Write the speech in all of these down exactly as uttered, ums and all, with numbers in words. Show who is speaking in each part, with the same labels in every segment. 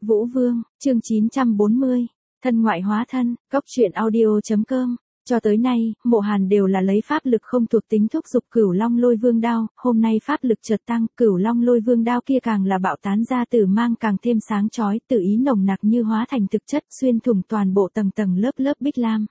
Speaker 1: Vũ Vương, chương chín trăm bốn mươi, thân ngoại hóa thân, cốc truyện audio.com. Cho tới nay, Mộ Hàn đều là lấy pháp lực không thuộc tính thúc dục Cửu Long Lôi Vương đao, hôm nay pháp lực chợt tăng, Cửu Long Lôi Vương đao kia càng là bạo tán ra tử mang càng thêm sáng chói, tự ý nồng nặc như hóa thành thực chất, xuyên thủng toàn bộ tầng tầng lớp lớp bích lam.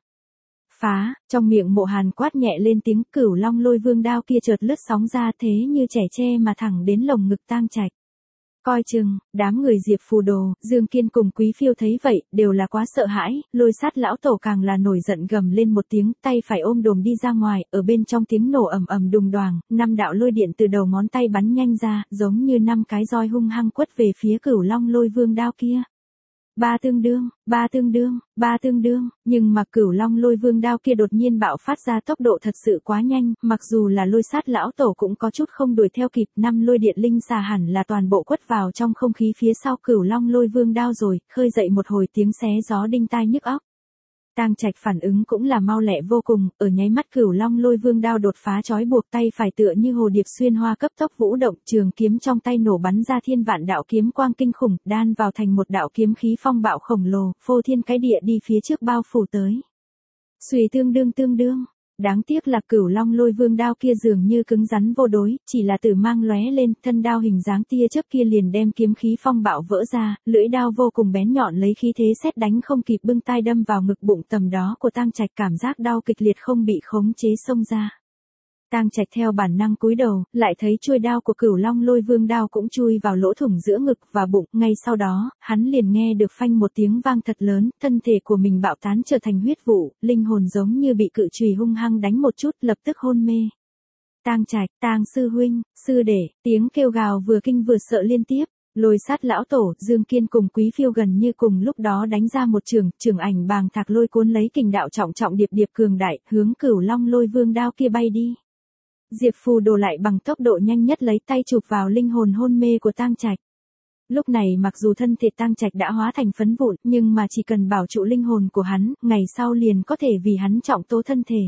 Speaker 1: Phá, trong miệng Mộ Hàn quát nhẹ lên tiếng, Cửu Long Lôi Vương đao kia chợt lướt sóng ra thế như trẻ tre mà thẳng đến lồng ngực Tang Trạch. Coi chừng, đám người Diệp Phù Đồ, Dương Kiên cùng Quý Phiêu thấy vậy, đều là quá sợ hãi, Lôi Sát lão tổ càng là nổi giận gầm lên một tiếng, tay phải ôm đồm đi ra ngoài, ở bên trong tiếng nổ ầm ầm đùng đoàng, năm đạo lôi điện từ đầu ngón tay bắn nhanh ra, giống như năm cái roi hung hăng quất về phía Cửu Long Lôi Vương đao kia. Ba tương đương, ba tương đương, ba tương đương, nhưng mà Cửu Long Lôi Vương đao kia đột nhiên bạo phát ra tốc độ thật sự quá nhanh, mặc dù là Lôi Sát lão tổ cũng có chút không đuổi theo kịp, năm lôi điện linh xà hẳn là toàn bộ quất vào trong không khí phía sau Cửu Long Lôi Vương đao rồi, khơi dậy một hồi tiếng xé gió đinh tai nhức óc. Tang Trạch phản ứng cũng là mau lẹ vô cùng, ở nháy mắt Cửu Long Lôi Vương đao đột phá trói buộc, tay phải tựa như hồ điệp xuyên hoa cấp tốc vũ động, trường kiếm trong tay nổ bắn ra thiên vạn đạo kiếm quang kinh khủng, đan vào thành một đạo kiếm khí phong bạo khổng lồ, phô thiên cái địa đi phía trước bao phủ tới. Xuy tương đương tương đương. Đáng tiếc là Cửu Long Lôi Vương đao kia dường như cứng rắn vô đối, chỉ là tử mang lóe lên, thân đao hình dáng tia chớp kia liền đem kiếm khí phong bạo vỡ ra, lưỡi đao vô cùng bén nhọn lấy khí thế sét đánh không kịp bưng tai đâm vào ngực bụng tầm đó của Tang Trạch, cảm giác đau kịch liệt không bị khống chế xông ra. Tang Trạch theo bản năng cúi đầu, lại thấy chuôi đao của Cửu Long Lôi Vương đao cũng chui vào lỗ thủng giữa ngực và bụng, ngay sau đó, hắn liền nghe được phanh một tiếng vang thật lớn, thân thể của mình bạo tán trở thành huyết vụ, linh hồn giống như bị cự chùy hung hăng đánh một chút, lập tức hôn mê. Tang Trạch, Tang sư huynh, sư đệ, tiếng kêu gào vừa kinh vừa sợ liên tiếp. Lôi Sát lão tổ, Dương Kiên cùng Quý Phiêu gần như cùng lúc đó đánh ra một trường, trường ảnh bàng thạc lôi cuốn lấy kình đạo trọng trọng điệp điệp cường đại, hướng Cửu Long Lôi Vương đao kia bay đi. Diệp Phù Đồ lại bằng tốc độ nhanh nhất lấy tay chụp vào linh hồn hôn mê của Tang Trạch. Lúc này mặc dù thân thể Tang Trạch đã hóa thành phấn vụn, nhưng mà chỉ cần bảo trụ linh hồn của hắn, ngày sau liền có thể vì hắn trọng tố thân thể.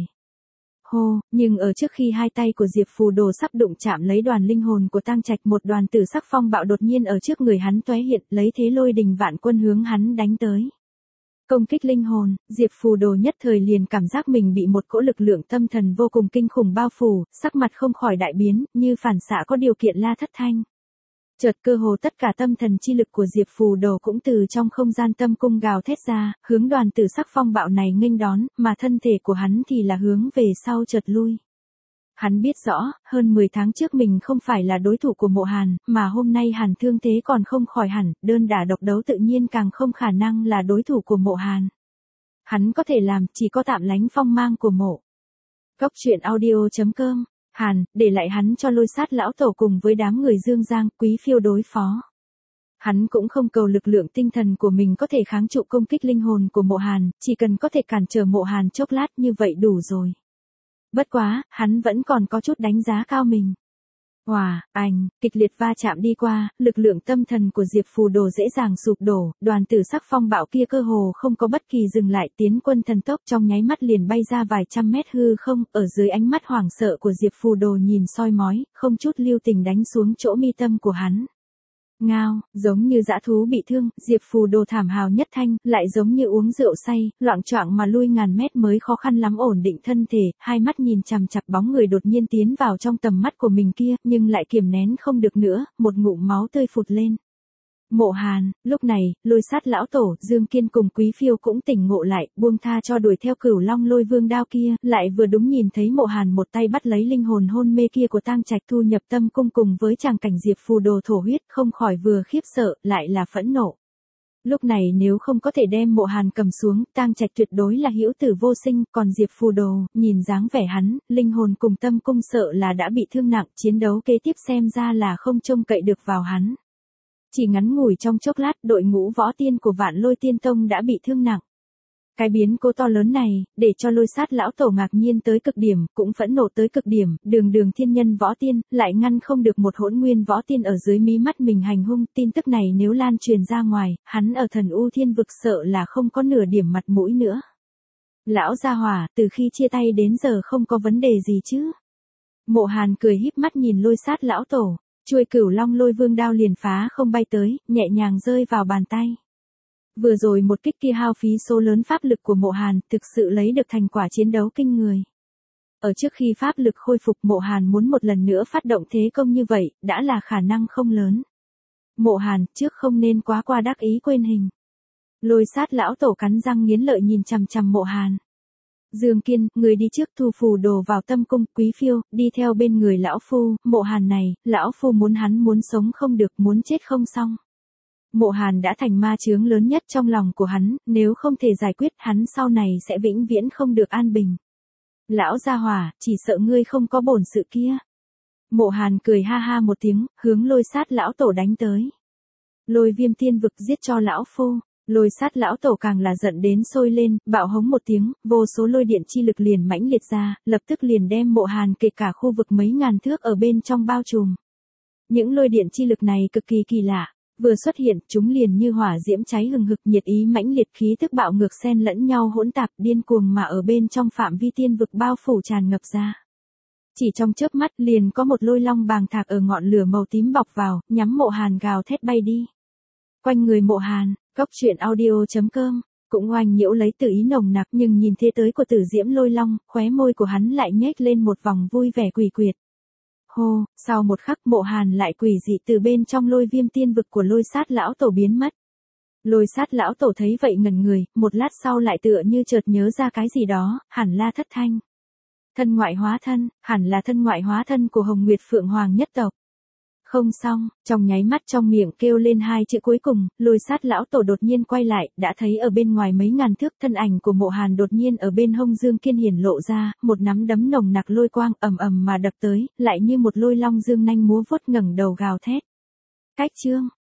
Speaker 1: Hô, nhưng ở trước khi hai tay của Diệp Phù Đồ sắp đụng chạm lấy đoàn linh hồn của Tang Trạch, một đoàn tử sắc phong bạo đột nhiên ở trước người hắn tóe hiện, lấy thế lôi đình vạn quân hướng hắn đánh tới. Công kích linh hồn, Diệp Phù Đồ nhất thời liền cảm giác mình bị một cỗ lực lượng tâm thần vô cùng kinh khủng bao phủ, sắc mặt không khỏi đại biến, như phản xạ có điều kiện la thất thanh. Chợt cơ hồ tất cả tâm thần chi lực của Diệp Phù Đồ cũng từ trong không gian tâm cung gào thét ra, hướng đoàn tử sắc phong bạo này nghênh đón, mà thân thể của hắn thì là hướng về sau chợt lui. Hắn biết rõ, hơn mười tháng trước mình không phải là đối thủ của Mộ Hàn, mà hôm nay Hàn thương thế còn không khỏi hẳn, đơn đả độc đấu tự nhiên càng không khả năng là đối thủ của Mộ Hàn. Hắn có thể làm, chỉ có tạm lánh phong mang của mộ. Cốc truyện audio.com, Hàn, để lại hắn cho Lôi Sát lão tổ cùng với đám người Dương Giang, Quý Phiêu đối phó. Hắn cũng không cầu lực lượng tinh thần của mình có thể kháng trụ công kích linh hồn của Mộ Hàn, chỉ cần có thể cản trở Mộ Hàn chốc lát như vậy đủ rồi. Bất quá, hắn vẫn còn có chút đánh giá cao mình. Hòa, ảnh, kịch liệt va chạm đi qua, lực lượng tâm thần của Diệp Phù Đồ dễ dàng sụp đổ, đoàn tử sắc phong bạo kia cơ hồ không có bất kỳ dừng lại, tiến quân thần tốc trong nháy mắt liền bay ra vài trăm mét hư không, ở dưới ánh mắt hoảng sợ của Diệp Phù Đồ nhìn soi mói, không chút lưu tình đánh xuống chỗ mi tâm của hắn. Ngao, giống như dã thú bị thương, Diệp Phù Đồ thảm hào nhất thanh, lại giống như uống rượu say, loạng choạng mà lui ngàn mét mới khó khăn lắm ổn định thân thể, hai mắt nhìn chằm chằm bóng người đột nhiên tiến vào trong tầm mắt của mình kia, nhưng lại kiềm nén không được nữa, một ngụm máu tươi phụt lên. Mộ Hàn, lúc này, Lôi Sát lão tổ, Dương Kiên cùng Quý Phiêu cũng tỉnh ngộ lại, buông tha cho đuổi theo Cửu Long Lôi Vương đao kia, lại vừa đúng nhìn thấy Mộ Hàn một tay bắt lấy linh hồn hôn mê kia của Tang Trạch thu nhập tâm cung cùng với tràng cảnh Diệp Phù Đồ thổ huyết, không khỏi vừa khiếp sợ, lại là phẫn nộ. Lúc này nếu không có thể đem Mộ Hàn cầm xuống, Tang Trạch tuyệt đối là hữu tử vô sinh, còn Diệp Phù Đồ, nhìn dáng vẻ hắn, linh hồn cùng tâm cung sợ là đã bị thương nặng, chiến đấu kế tiếp xem ra là không trông cậy được vào hắn. Chỉ ngắn ngủi trong chốc lát, đội ngũ võ tiên của Vạn Lôi Tiên Tông đã bị thương nặng. Cái biến cố to lớn này, để cho Lôi Sát lão tổ ngạc nhiên tới cực điểm, cũng phẫn nộ tới cực điểm, đường đường thiên nhân võ tiên, lại ngăn không được một hỗn nguyên võ tiên ở dưới mí mắt mình hành hung, tin tức này nếu lan truyền ra ngoài, hắn ở Thần U Thiên vực sợ là không có nửa điểm mặt mũi nữa. Lão gia hỏa, từ khi chia tay đến giờ không có vấn đề gì chứ? Mộ Hàn cười híp mắt nhìn Lôi Sát lão tổ. Chuôi Cửu Long Lôi Vương đao liền phá không bay tới, nhẹ nhàng rơi vào bàn tay. Vừa rồi một kích kia hao phí số lớn pháp lực của Mộ Hàn, thực sự lấy được thành quả chiến đấu kinh người. Ở trước khi pháp lực khôi phục, Mộ Hàn muốn một lần nữa phát động thế công như vậy, đã là khả năng không lớn. Mộ Hàn, trước không nên quá qua đắc ý quên hình. Lôi Sát lão tổ cắn răng nghiến lợi nhìn chằm chằm Mộ Hàn. Dương Kiên, người đi trước thu phù đồ vào tâm cung. Quý Phiêu, đi theo bên người lão phu. Mộ Hàn này, lão phu muốn hắn muốn sống không được, muốn chết không xong. Mộ Hàn đã thành ma chướng lớn nhất trong lòng của hắn, nếu không thể giải quyết hắn sau này sẽ vĩnh viễn không được an bình. Lão gia hỏa, chỉ sợ ngươi không có bổn sự kia. Mộ Hàn cười ha ha một tiếng, hướng Lôi Sát lão tổ đánh tới. Lôi Viêm Tiên Vực giết cho lão phu. Lôi Sát lão tổ càng là giận đến sôi lên, bạo hống một tiếng, vô số lôi điện chi lực liền mãnh liệt ra, lập tức liền đem Mộ Hàn kể cả khu vực mấy ngàn thước ở bên trong bao trùm. Những lôi điện chi lực này cực kỳ kỳ lạ, vừa xuất hiện, chúng liền như hỏa diễm cháy hừng hực, nhiệt ý mãnh liệt, khí tức bạo ngược xen lẫn nhau hỗn tạp, điên cuồng mà ở bên trong phạm vi tiên vực bao phủ tràn ngập ra. Chỉ trong chớp mắt, liền có một lôi long bàng thạc ở ngọn lửa màu tím bọc vào, nhắm Mộ Hàn gào thét bay đi. Quanh người Mộ Hàn, Cốc Truyện Audio chấm com cũng oanh nhiễu lấy tử ý nồng nặc, nhưng nhìn thế tới của Tử Diễm Lôi Long, khóe môi của hắn lại nhếch lên một vòng vui vẻ quỷ quyệt. Hô, sau một khắc Mộ Hàn lại quỷ dị từ bên trong Lôi Viêm Tiên Vực của Lôi Sát lão tổ biến mất. Lôi Sát lão tổ thấy vậy ngẩn người, một lát sau lại tựa như chợt nhớ ra cái gì đó, hẳn là thất thanh. Thân ngoại hóa thân, hẳn là thân ngoại hóa thân của Hồng Nguyệt Phượng Hoàng nhất tộc. Không xong, trong nháy mắt trong miệng kêu lên hai chữ cuối cùng, Lôi Sát lão tổ đột nhiên quay lại, đã thấy ở bên ngoài mấy ngàn thước thân ảnh của Mộ Hàn đột nhiên ở bên hông Dương Kiên hiển lộ ra, một nắm đấm nồng nặc lôi quang ầm ầm mà đập tới, lại như một lôi long dương nanh múa vuốt ngẩng đầu gào thét. Cách chương